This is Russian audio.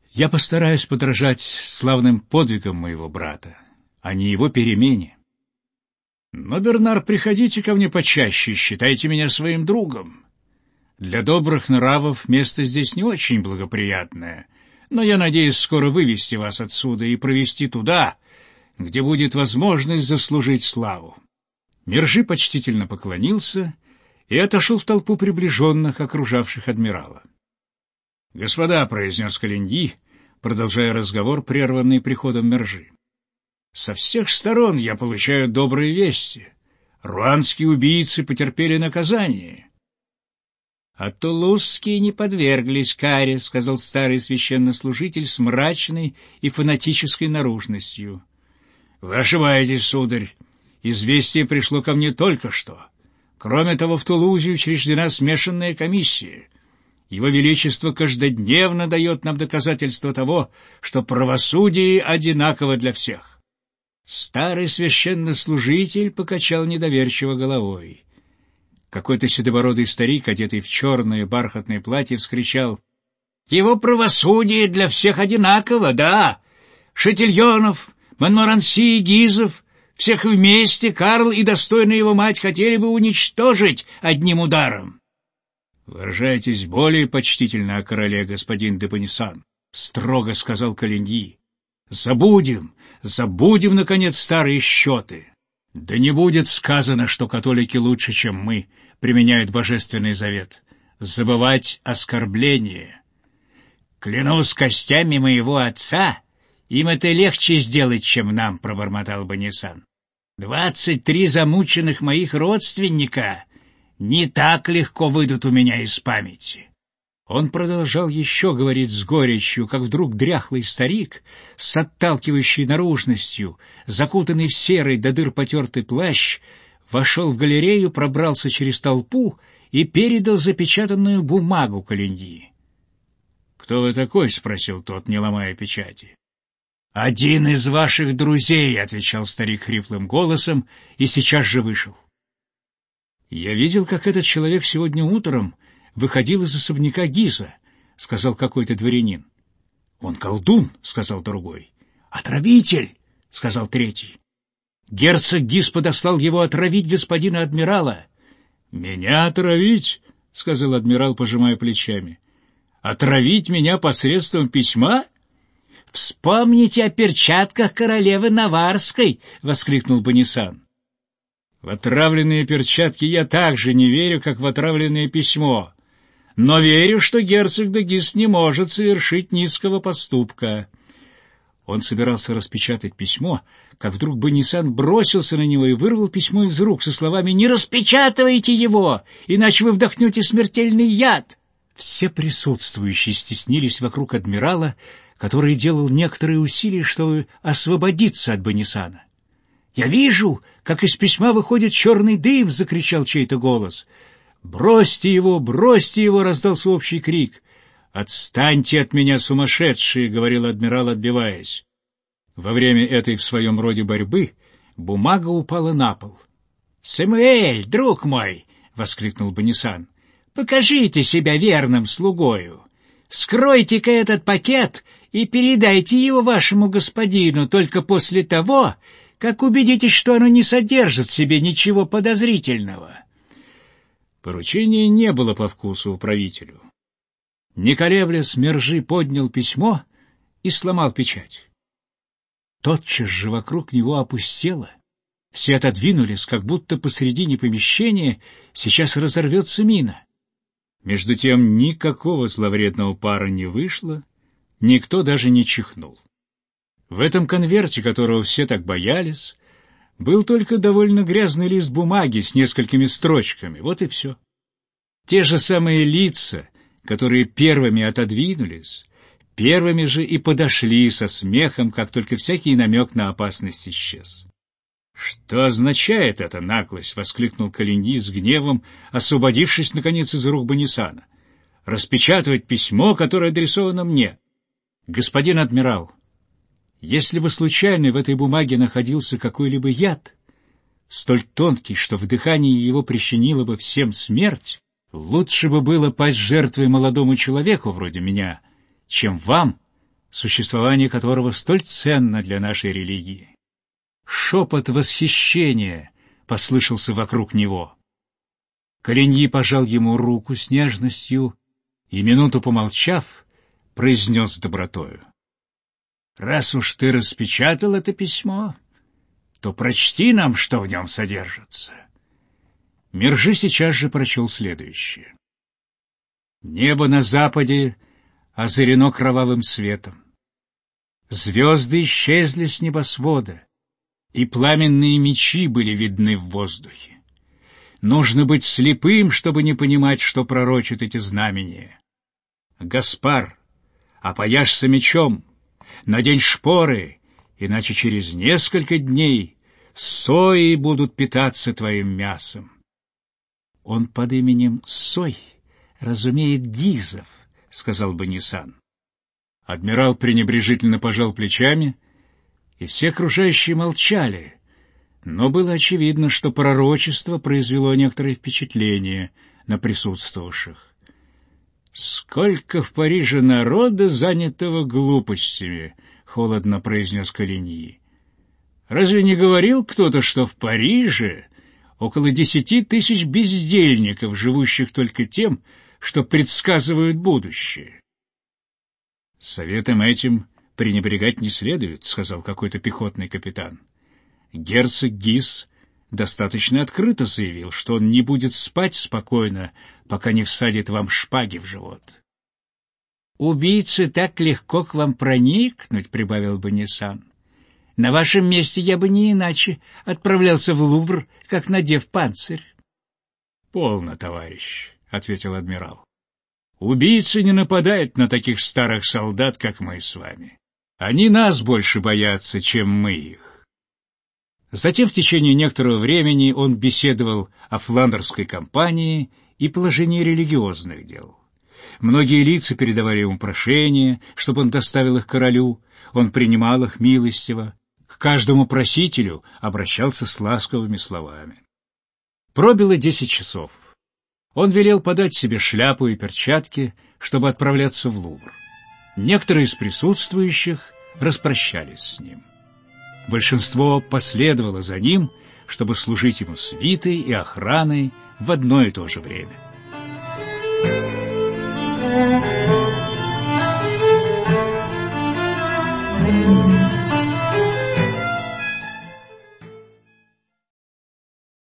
Я постараюсь подражать славным подвигам моего брата, а не его перемене. Но, Бернар, приходите ко мне почаще, считайте меня своим другом. Для добрых нравов место здесь не очень благоприятное, но я надеюсь скоро вывести вас отсюда и провести туда, где будет возможность заслужить славу. Мержи почтительно поклонился и отошел в толпу приближенных, окружавших адмирала. — Господа, — произнес Калиньи, продолжая разговор, прерванный приходом Мержи, — со всех сторон я получаю добрые вести. Руанские убийцы потерпели наказание. — А тулузские не подверглись каре, — сказал старый священнослужитель с мрачной и фанатической наружностью. — Вы ошибаетесь, сударь. Известие пришло ко мне только что. Кроме того, в Тулузе учреждена смешанная комиссия. Его Величество каждодневно дает нам доказательства того, что правосудие одинаково для всех. Старый священнослужитель покачал недоверчиво головой. Какой-то седобородый старик, одетый в черное бархатное платье, вскричал: «Его правосудие для всех одинаково, да! Шатильонов, Монморанси и Гизов, всех вместе Карл и достойная его мать хотели бы уничтожить одним ударом». «Выражайтесь более почтительно о короле, господин де Боннисан», — строго сказал Калиньи. «Забудем, наконец, старые счеты. Да не будет сказано, что католики лучше, чем мы, применяют божественный завет. Забывать оскорбление. Клянусь костями моего отца, им это легче сделать, чем нам, — пробормотал Боннисан. 23 замученных моих родственника не так легко выйдут у меня из памяти. Он продолжал еще говорить с горечью, как вдруг дряхлый старик с отталкивающей наружностью, закутанный в серый до дыр потертый плащ, вошел в галерею, пробрался через толпу и передал запечатанную бумагу Калиньи. — Кто вы такой? — спросил тот, не ломая печати. — Один из ваших друзей, — отвечал старик хриплым голосом, и сейчас же вышел. Я видел, как этот человек сегодня утром выходил из особняка Гиза, — сказал какой-то дворянин. — Он колдун, — сказал другой. — Отравитель, — сказал третий. Герцог Гиз подослал его отравить господина адмирала. — Меня отравить? — сказал адмирал, пожимая плечами. — Отравить меня посредством письма? — Вспомните о перчатках королевы Наварской! — воскликнул Боннисан. — В отравленные перчатки я так же не верю, как в отравленное письмо, но верю, что герцог де Гиз не может совершить низкого поступка. Он собирался распечатать письмо, как вдруг Боннисан бросился на него и вырвал письмо из рук со словами: «Не распечатывайте его, иначе вы вдохнете смертельный яд!» Все присутствующие стеснились вокруг адмирала, который делал некоторые усилия, чтобы освободиться от Боннисана. «Я вижу, как из письма выходит черный дым!» — закричал чей-то голос. «Бросьте его, бросьте его!» — раздался общий крик. «Отстаньте от меня, сумасшедшие!» — говорил адмирал, отбиваясь. Во время этой в своем роде борьбы бумага упала на пол. «Самуэль, друг мой!» — воскликнул Боннисан. «Покажите себя верным слугою! Вскройте-ка этот пакет и передайте его вашему господину только после того, как убедитесь, что оно не содержит в себе ничего подозрительного». Поручение не было по вкусу управителю. Не колеблясь, Мержи поднял письмо и сломал печать. Тотчас же вокруг него опустело. Все отодвинулись, как будто посредине помещения сейчас разорвется мина. Между тем никакого зловредного пара не вышло, никто даже не чихнул. В этом конверте, которого все так боялись, был только довольно грязный лист бумаги с несколькими строчками, вот и все. Те же самые лица, которые первыми отодвинулись, первыми же и подошли со смехом, как только всякий намек на опасность исчез. «Что означает эта наглость?» — воскликнул Калиньи с гневом, освободившись, наконец, из рук Боннисана. «Распечатывать письмо, которое адресовано мне. Господин адмирал, если бы случайно в этой бумаге находился какой-либо яд, столь тонкий, что вдыхание его причинило бы всем смерть, лучше бы было пасть жертвой молодому человеку вроде меня, чем вам, существование которого столь ценно для нашей религии. Шепот восхищения послышался вокруг него. Коленьи пожал ему руку с нежностью и, минуту помолчав, произнес с добротою: «Раз уж ты распечатал это письмо, то прочти нам, что в нем содержится». Мержи сейчас же прочел следующее. «Небо на западе озарено кровавым светом. Звезды исчезли с небосвода, и пламенные мечи были видны в воздухе. Нужно быть слепым, чтобы не понимать, что пророчат эти знамения. Гаспар, опояшься мечом, надень шпоры, иначе через несколько дней сои будут питаться твоим мясом». «Он под именем Сой разумеет Гизов», — сказал Баннисан. Адмирал пренебрежительно пожал плечами, и все окружающие молчали, но было очевидно, что пророчество произвело некоторое впечатление на присутствовавших. «Сколько в Париже народа, занятого глупостями!» — холодно произнес Коленьи. «Разве не говорил кто-то, что в Париже около 10 тысяч бездельников, живущих только тем, что предсказывают будущее?» «Советом этим пренебрегать не следует», — сказал какой-то пехотный капитан. «Герцог Гиз достаточно открыто заявил, что он не будет спать спокойно, пока не всадит вам шпаги в живот». «Убийце так легко к вам проникнуть», — прибавил Баннисан. «На вашем месте я бы не иначе отправлялся в Лувр, как надев панцирь». «Полно, товарищ», — ответил адмирал. «Убийцы не нападают на таких старых солдат, как мы с вами. Они нас больше боятся, чем мы их». Затем в течение некоторого времени он беседовал о фландерской кампании и положении религиозных дел. Многие лица передавали ему прошения, чтобы он доставил их королю, он принимал их милостиво, к каждому просителю обращался с ласковыми словами. Пробило 10 часов. Он велел подать себе шляпу и перчатки, чтобы отправляться в Лувр. Некоторые из присутствующих распрощались с ним. Большинство последовало за ним, чтобы служить ему свитой и охраной в одно и то же время.